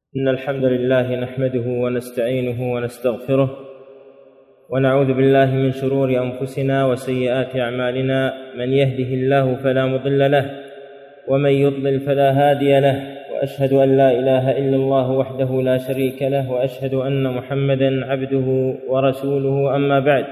إن الحمد لله نحمده ونستعينه ونستغفره ونعوذ بالله من شرور أنفسنا وسيئات أعمالنا. من يهده الله فلا مضل له ومن يضلل فلا هادي له، وأشهد أن لا إله إلا الله وحده لا شريك له، وأشهد أن محمدًا عبده ورسوله. أما بعد،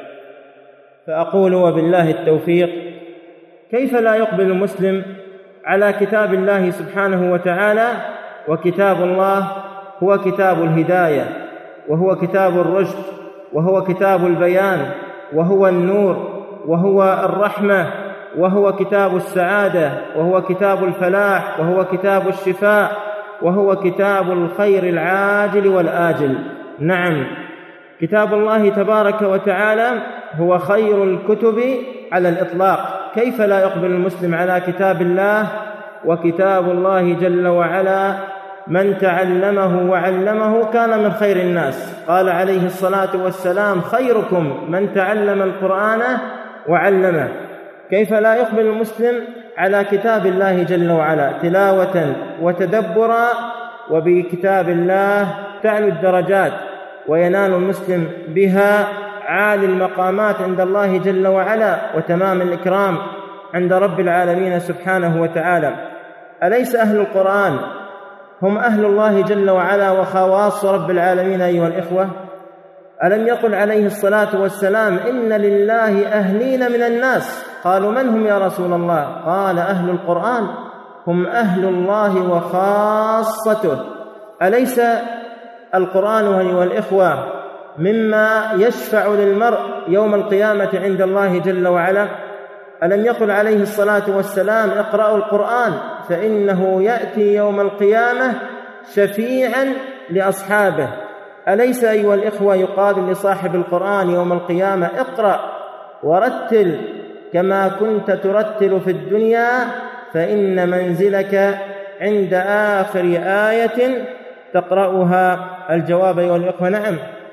فأقول وبالله التوفيق: كيف لا يقبل المسلم على كتاب الله سبحانه وتعالى؟ وكتاب الله هو كتاب الهداية، وهو كتاب الرشد، وهو كتاب البيان، وهو النور، وهو الرحمة، وهو كتاب السعادة، وهو كتاب الفلاح، وهو كتاب الشفاء، وهو كتاب الخير العاجل والآجل. نعم، كتاب الله تبارك وتعالى هو خير الكتب على الإطلاق. كيف لا يقبل المسلم على كتاب الله؟ وكتاب الله جل وعلا من تعلمه وعلمه كان من خير الناس. قال عليه الصلاة والسلام: خيركم من تعلم القرآن وعلمه. كيف لا يقبل المسلم على كتاب الله جل وعلا تلاوة وتدبرا؟ وبكتاب الله تعلو الدرجات وينال المسلم بها عالي المقامات عند الله جل وعلا وتمام الإكرام عند رب العالمين سبحانه وتعالى. أليس أهل القرآن هم أهل الله جل وعلا وخواص رب العالمين أيها الإخوة؟ ألم يقل عليه الصلاة والسلام: إن لله أهلين من الناس؟ قالوا: من هم يا رسول الله؟ قال: أهل القرآن هم أهل الله وخاصته. أليس القرآن أيها الإخوة مما يشفع للمرء يوم القيامة عند الله جل وعلا؟ ألم يقل عليه الصلاة والسلام: اقرأوا القرآن فإنه يأتي يوم القيامة شفيعا لأصحابه؟ أليس أيها الإخوة يقال لصاحب القرآن يوم القيامة: اقرأ ورتل كما كنت ترتل في الدنيا فإن منزلك عند آخر آية تقرأها؟ الجواب أيها الإخوة: نعم،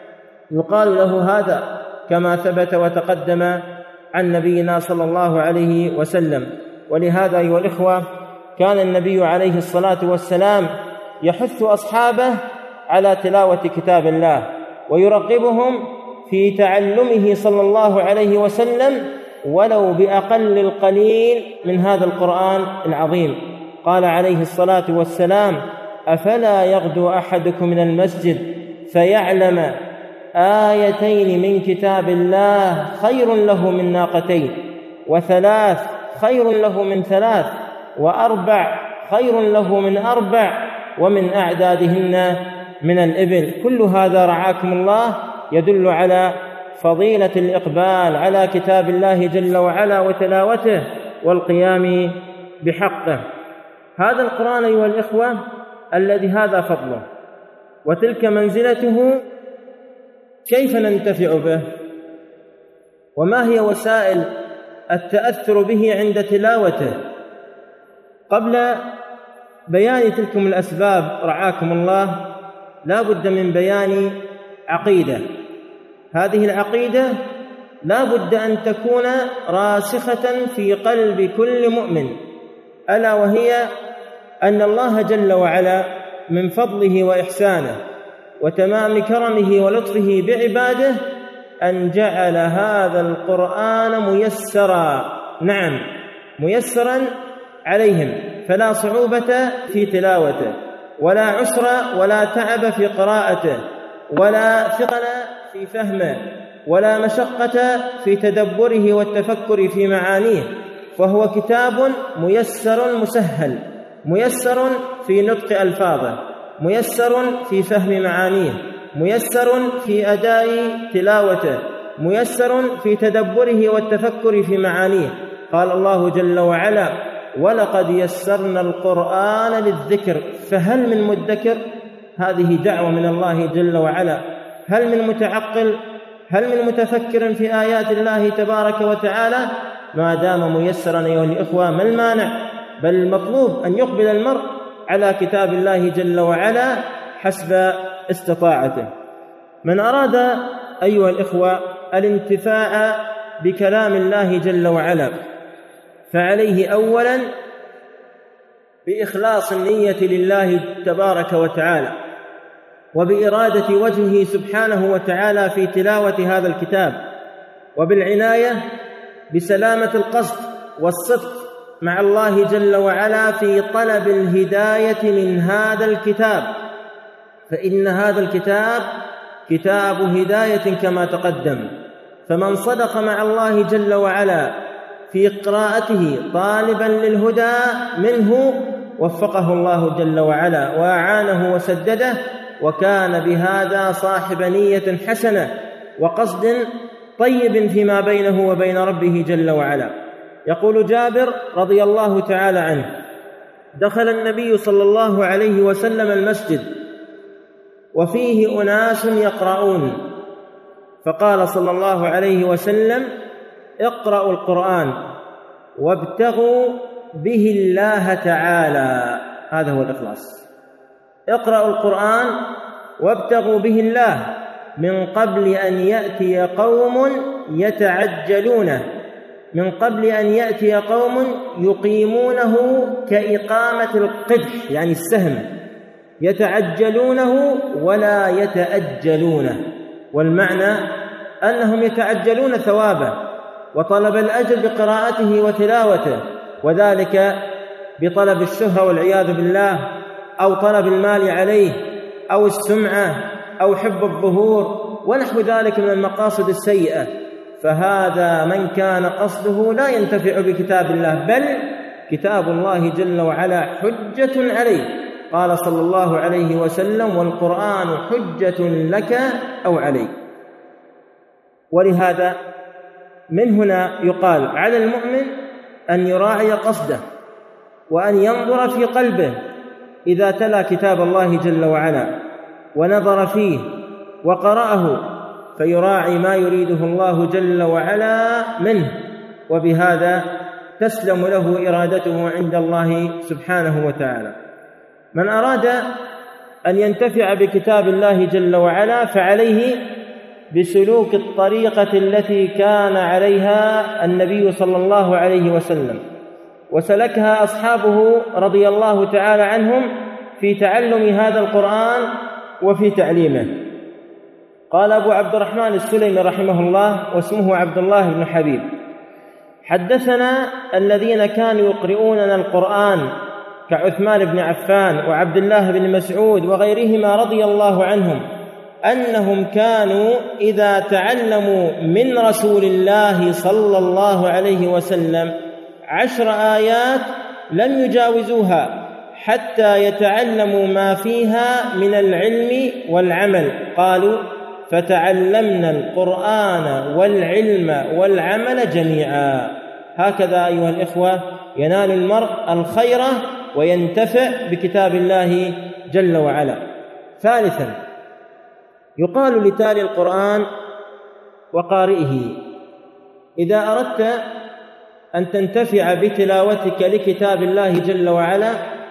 يقال له هذا كما ثبت وتقدم عن نبينا صلى الله عليه وسلم. ولهذا أيها الإخوة كان النبي عليه الصلاة والسلام يحث أصحابه على تلاوة كتاب الله ويرغبهم في تعلمه صلى الله عليه وسلم ولو بأقل القليل من هذا القرآن العظيم. قال عليه الصلاة والسلام: أفلا يغدو أحدكم من المسجد فيعلم آيتين من كتاب الله خير له من ناقتين، وثلاث خير له من ثلاث، وأربع خير له من أربع، ومن أعدادهن من الإبل. كل هذا رعاكم الله يدل على فضيلة الإقبال على كتاب الله جل وعلا وتلاوته والقيام بحقه. هذا القرآن أيها الإخوة الذي هذا فضله وتلك منزلته، كيف ننتفع به؟ وما هي وسائل التأثر به عند تلاوته؟ قبل بيان تلكم الأسباب رعاكم الله لا بد من بيان عقيدة. هذه العقيدة لا بد أن تكون راسخة في قلب كل مؤمن، ألا وهي أن الله جل وعلا من فضله وإحسانه وتمام كرمه ولطفه بعباده أن جعل هذا القرآن ميسرا، نعم ميسرا عليهم، فلا صعوبة في تلاوته، ولا عسر ولا تعب في قراءته، ولا ثقل في فهمه، ولا مشقة في تدبره والتفكر في معانيه، فهو كتاب ميسر مسهل، ميسر في نطق ألفاظه، ميسر في فهم معانيه، ميسر في أداء تلاوته، ميسر في تدبره والتفكر في معانيه. قال الله جل وعلا: ولقد يسرنا القرآن للذكر فهل من مدكر؟ هذه دعوة من الله جل وعلا. هل من متعقل؟ هل من متفكر في آيات الله تبارك وتعالى؟ ما دام ميسرا أيها الإخوة ما المانع؟ بل المطلوب أن يقبل المرء على كتاب الله جل وعلا حسب استطاعته. من أراد أيها الإخوة الانتفاع بكلام الله جل وعلا فعليه أولا بإخلاص النية لله تبارك وتعالى، وبإرادة وجهه سبحانه وتعالى في تلاوة هذا الكتاب، وبالعناية بسلامة القصد والصدق مع الله جل وعلا في طلب الهداية من هذا الكتاب، فإن هذا الكتاب كتاب هداية كما تقدم. فمن صدق مع الله جل وعلا في قراءته طالبا للهدى منه وفقه الله جل وعلا وأعانه وسدده، وكان بهذا صاحب نية حسنة وقصد طيب فيما بينه وبين ربه جل وعلا. يقول جابر رضي الله تعالى عنه: دخل النبي صلى الله عليه وسلم المسجد وفيه أناس يقرؤون، فقال صلى الله عليه وسلم: اقرأوا القرآن وابتغوا به الله تعالى. هذا هو الإخلاص. اقرأوا القرآن وابتغوا به الله من قبل أن يأتي قوم يتعجلونه، من قبل أن يأتي قوم يقيمونه كإقامة القدح يعني السهم، يتعجلونه ولا يتأجلونه. والمعنى أنهم يتعجلون ثوابه وطلب الأجر بقراءته وتلاوته، وذلك بطلب الشهرة والعياذ بالله، أو طلب المال عليه، أو السمعة، أو حب الظهور ونحو ذلك من المقاصد السيئة. فهذا من كان قصده لا ينتفع بكتاب الله، بل كتاب الله جل وعلا حجة عليه. قال صلى الله عليه وسلم: والقرآن حجة لك أو عليك. ولهذا من هنا يقال على المؤمن أن يراعي قصده وأن ينظر في قلبه إذا تلا كتاب الله جل وعلا ونظر فيه وقرأه، فيراعي ما يريده الله جل وعلا منه، وبهذا تسلم له إرادته عند الله سبحانه وتعالى. من أراد أن ينتفع بكتاب الله جل وعلا فعليه بسلوك الطريقة التي كان عليها النبي صلى الله عليه وسلم وسلكها أصحابه رضي الله تعالى عنهم في تعلم هذا القرآن وفي تعليمه. قال أبو عبد الرحمن السلمي رحمه الله، واسمه عبد الله بن حبيب: حدثنا الذين كانوا يقرؤوننا القرآن كعثمان بن عفان وعبد الله بن مسعود وغيرهما رضي الله عنهم، أنهم كانوا إذا تعلموا من رسول الله صلى الله عليه وسلم 10 آيات لم يجاوزوها حتى يتعلموا ما فيها من العلم والعمل. قالوا: فتعلمنا القرآن والعلم والعمل جميعا. هكذا أيها الإخوة ينال المرء الخير وينتفع بكتاب الله جل وعلا. ثالثا، يقال لتالي القرآن وقارئه: إذا أردت أن تنتفع بتلاوتك لكتاب الله جل وعلا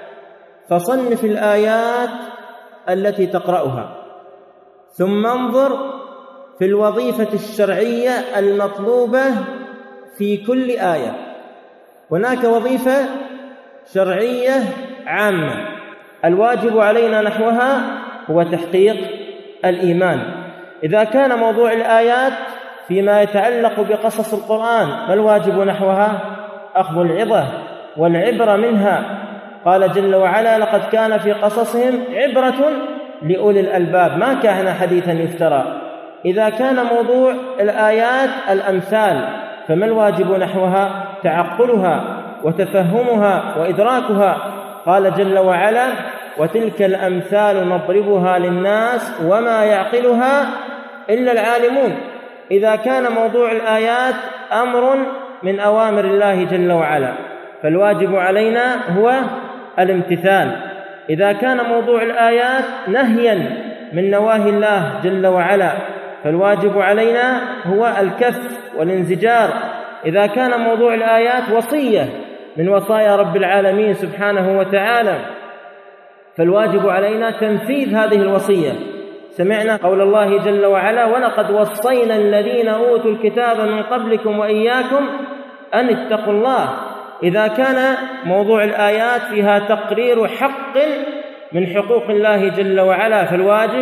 فصنف الآيات التي تقرأها، ثم انظر في الوظيفة الشرعية المطلوبة في كل آية. هناك وظيفة شرعية عامة الواجب علينا نحوها هو تحقيق الإيمان. إذا كان موضوع الآيات فيما يتعلق بقصص القرآن، ما الواجب نحوها؟ أخذ العظة والعبرة منها. قال جل وعلا: لقد كان في قصصهم عبرة لأولي الألباب، ما كان حديثا يفترى. إذا كان موضوع الآيات الأمثال، فما الواجب نحوها؟ تعقلها وتفهمها وإدراكها. قال جل وعلا: وتلك الأمثال نضربها للناس وما يعقلها إلا العالمون. إذا كان موضوع الآيات أمر من أوامر الله جل وعلا فالواجب علينا هو الامتثال. إذا كان موضوع الآيات نهيا من نواهي الله جل وعلا فالواجب علينا هو الكف والانزجار. إذا كان موضوع الآيات وصية من وصايا رب العالمين سبحانه وتعالى فالواجب علينا تنفيذ هذه الوصية. سمعنا قول الله جل وعلا: ولقد وصينا الذين أوتوا الكتاب من قبلكم وإياكم أن اتقوا الله. إذا كان موضوع الآيات فيها تقرير حق من حقوق الله جل وعلا فالواجب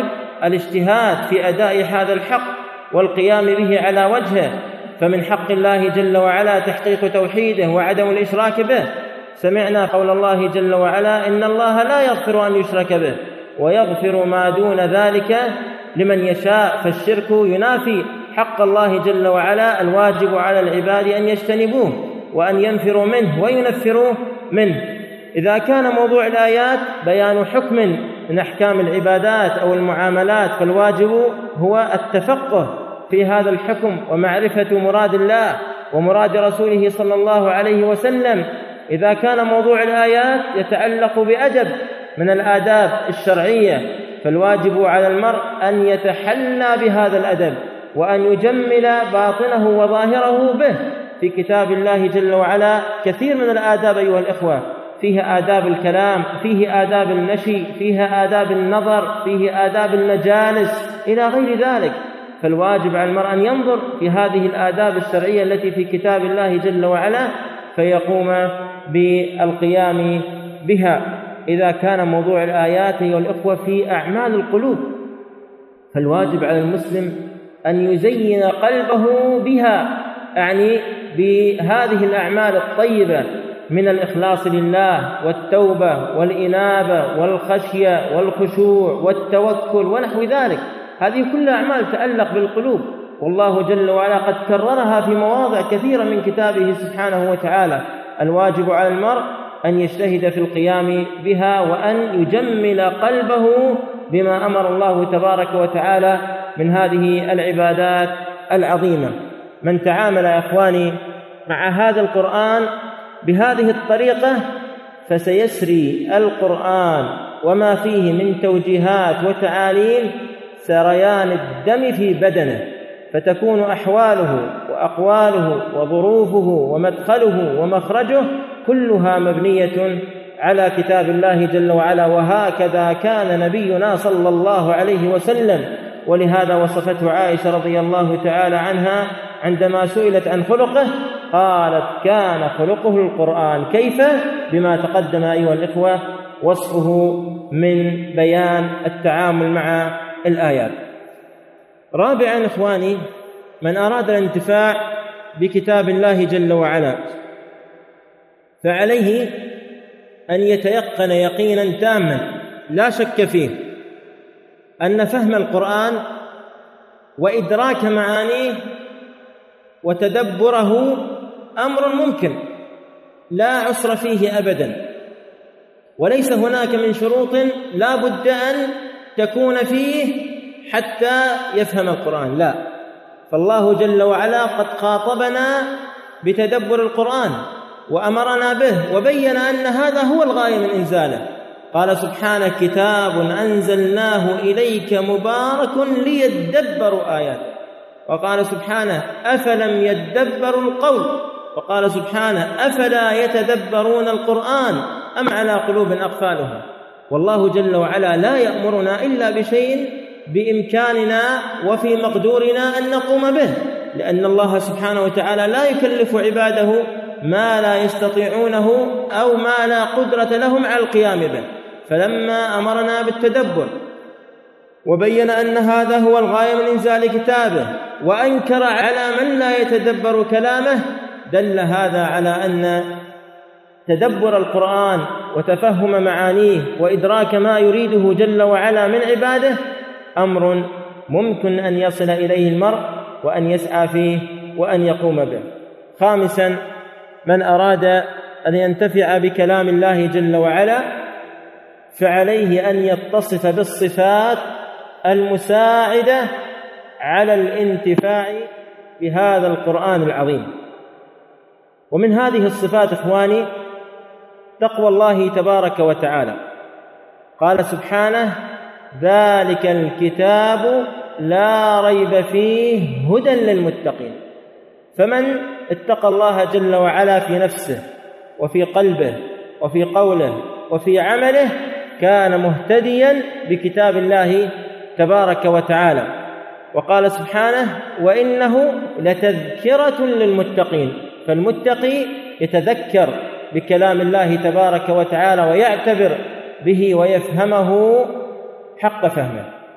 الاجتهاد في أداء هذا الحق والقيام به على وجهه. فمن حق الله جل وعلا تحقيق توحيده وعدم الإشراك به. سمعنا قول الله جل وعلا: إن الله لا يغفر أن يشرك به ويغفر ما دون ذلك لمن يشاء. فالشرك ينافي حق الله جل وعلا الواجب على العباد أن يجتنبوه وأن ينفروا منه وينفروا منه. إذا كان موضوع الآيات بيان حكم من أحكام العبادات أو المعاملات، فالواجب هو التفقه في هذا الحكم ومعرفة مراد الله ومراد رسوله صلى الله عليه وسلم. إذا كان موضوع الآيات يتعلق بأدب من الآداب الشرعية، فالواجب على المرء أن يتحلى بهذا الأدب وأن يجمل باطنه وظاهره به. في كتاب الله جل وعلا كثير من الآداب أيها الإخوة، فيه آداب الكلام، فيه آداب المشي، فيه آداب النظر، فيه آداب المجالس إلى غير ذلك. فالواجب على المرء أن ينظر في هذه الآداب الشرعية التي في كتاب الله جل وعلا فيقوم بالقيام بها. إذا كان موضوع الآيات أيها الإخوة في أعمال القلوب، فالواجب على المسلم أن يزين قلبه بها، يعني بهذه الأعمال الطيبة من الإخلاص لله والتوبة والإنابة والخشية والخشوع والتوكل ونحو ذلك. هذه كلها أعمال تتعلق بالقلوب، والله جل وعلا قد كررها في مواضع كثيرة من كتابه سبحانه وتعالى. الواجب على المرء أن يجتهد في القيام بها وأن يجمل قلبه بما أمر الله تبارك وتعالى من هذه العبادات العظيمة. من تعامل يا إخواني مع هذا القرآن بهذه الطريقة فسيسري القرآن وما فيه من توجيهات وتعاليم سريان الدم في بدنه، فتكون أحواله وأقواله وظروفه ومدخله ومخرجه كلها مبنية على كتاب الله جل وعلا. وهكذا كان نبينا صلى الله عليه وسلم، ولهذا وصفته عائشة رضي الله تعالى عنها عندما سئلت عن خلقه قالت: كان خلقه القرآن. كيف؟ بما تقدم أيها الإخوة وصفه من بيان التعامل مع الآيات. رابعا إخواني، من أراد الانتفاع بكتاب الله جل وعلا فعليه أن يتيقن يقينا تاما لا شك فيه أن فهم القرآن وإدراك معانيه وتدبره أمر ممكن لا عسر فيه أبدا، وليس هناك من شروط لا بد أن تكون فيه حتى يفهم القرآن، لا. فالله جل وعلا قد خاطبنا بتدبر القرآن وأمرنا به وبين أن هذا هو الغاية من إنزاله. قال سبحانه: كتاب أنزلناه إليك مبارك ليدبروا آياته. وقال سبحانه: أفلم يدبروا القول. وقال سبحانه: أفلا يتدبرون القرآن أم على قلوب أقفالها. والله جل وعلا لا يأمرنا إلا بشيء بإمكاننا وفي مقدورنا أن نقوم به، لأن الله سبحانه وتعالى لا يكلف عباده ما لا يستطيعونه أو ما لا قدرة لهم على القيام به. فلما أمرنا بالتدبر وبين أن هذا هو الغاية من إنزال كتابه وأنكر على من لا يتدبر كلامه، دل هذا على أن تدبر القرآن وتفهم معانيه وإدراك ما يريده جل وعلا من عباده أمر ممكن أن يصل إليه المرء وأن يسعى فيه وأن يقوم به. خامسا، من أراد أن ينتفع بكلام الله جل وعلا فعليه أن يتصف بالصفات المساعدة على الانتفاع بهذا القرآن العظيم. ومن هذه الصفات إخواني تقوى الله تبارك وتعالى. قال سبحانه: ذلك الكتاب لا ريب فيه هدى للمتقين. فمن اتقى الله جل وعلا في نفسه وفي قلبه وفي قوله وفي عمله كان مهتديا بكتاب الله تبارك وتعالى. وقال سبحانه: وإنه لتذكرة للمتقين. فالمتقي يتذكر بكلام الله تبارك وتعالى ويعتبر به ويفهمه حق فهمه.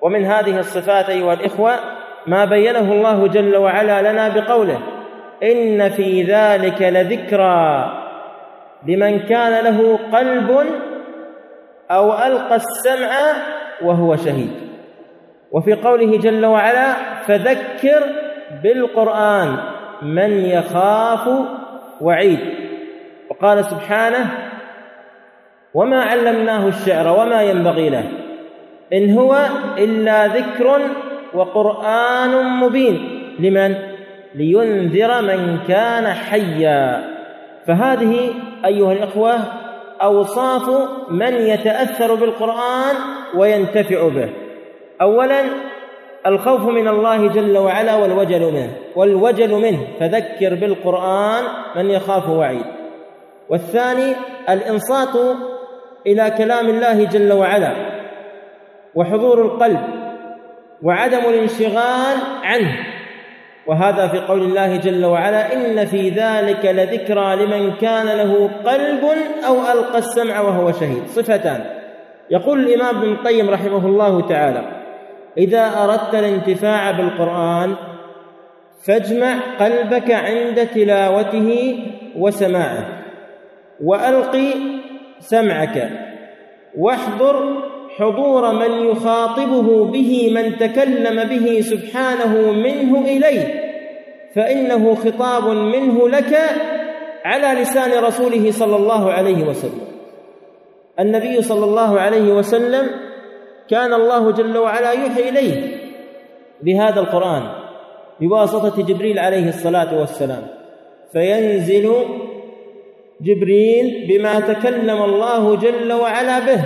ومن هذه الصفات أيها الإخوة ما بينه الله جل وعلا لنا بقوله: إن في ذلك لذكرى لمن كان له قلب أو ألقى السمع وهو شهيد. وفي قوله جل وعلا: فذكر بالقرآن من يخاف وعيد. وقال سبحانه: وما علمناه الشعر وما ينبغي له إن هو إلا ذكر وقرآن مبين. لمن؟ لينذر من كان حيا. فهذه أيها الإخوة أوصاف من يتأثر بالقرآن وينتفع به. أولا الخوف من الله جل وعلا والوجل منه فذكر بالقرآن من يخاف وعيد. والثاني الإنصات إلى كلام الله جل وعلا وحضور القلب وعدم الانشغال عنه، وهذا في قول الله جل وعلا: إن في ذلك لذكرى لمن كان له قلب أو ألقى السمع وهو شهيد. صفتان. يقول الإمام ابن القيم رحمه الله تعالى: إذا أردت الانتفاع بالقرآن فاجمع قلبك عند تلاوته وسماعه، وألقي سمعك، واحضر حضور من يخاطبه به من تكلم به سبحانه منه إليه، فإنه خطاب منه لك على لسان رسوله صلى الله عليه وسلم. النبي صلى الله عليه وسلم كان الله جل وعلا يوحي إليه بهذا القرآن بواسطة جبريل عليه الصلاة والسلام، فينزل جبريل بما تكلم الله جل وعلا به،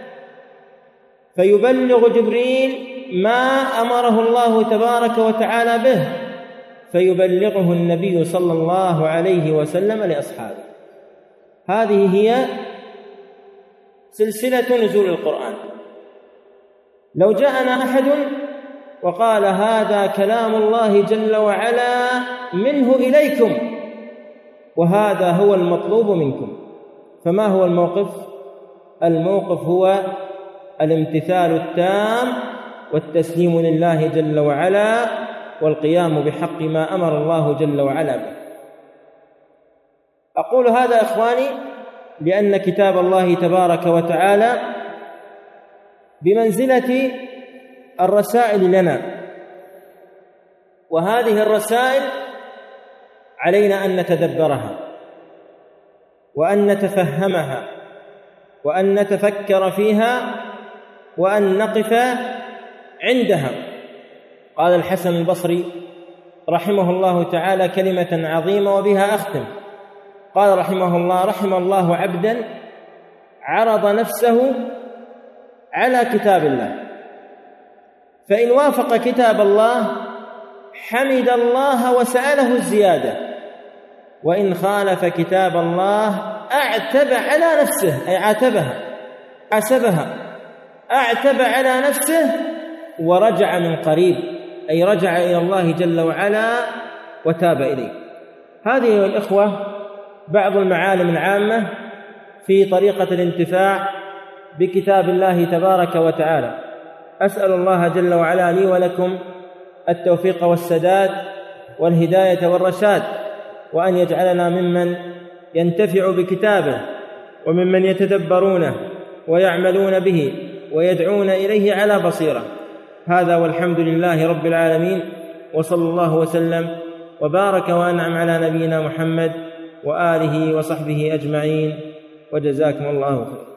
فيبلغ جبريل ما أمره الله تبارك وتعالى به، فيبلغه النبي صلى الله عليه وسلم لأصحابه. هذه هي سلسلة نزول القرآن. لو جاءنا أحد وقال: هذا كلام الله جل وعلا منه إليكم وهذا هو المطلوب منكم، فما هو الموقف؟ الموقف هو الامتثال التام والتسليم لله جل وعلا والقيام بحق ما أمر الله جل وعلا به. أقول هذا إخواني لأن كتاب الله تبارك وتعالى بمنزلة الرسائل لنا، وهذه الرسائل علينا أن نتدبرها وأن نتفهمها وأن نتفكر فيها وأن نقف عندها. قال الحسن البصري رحمه الله تعالى كلمة عظيمة وبها أختم. قال رحمه الله: رحم الله عبدا عرض نفسه على كتاب الله، فإن وافق كتاب الله حمد الله وسأله الزيادة، وإن خالف كتاب الله أعتب على نفسه، أي عاتبها أعتب على نفسه ورجع من قريب، أي رجع إلى الله جل وعلا وتاب إليه. هذه الإخوة بعض المعالم العامة في طريقة الانتفاع بكتاب الله تبارك وتعالى. أسأل الله جل وعلا لي ولكم التوفيق والسداد والهداية والرشاد، وأن يجعلنا ممن ينتفع بكتابه وممن يتدبرونه ويعملون به ويدعون إليه على بصيرة. هذا والحمد لله رب العالمين، وصلى الله وسلم وبارك وأنعم على نبينا محمد وآله وصحبه أجمعين، وجزاكم الله خيرا.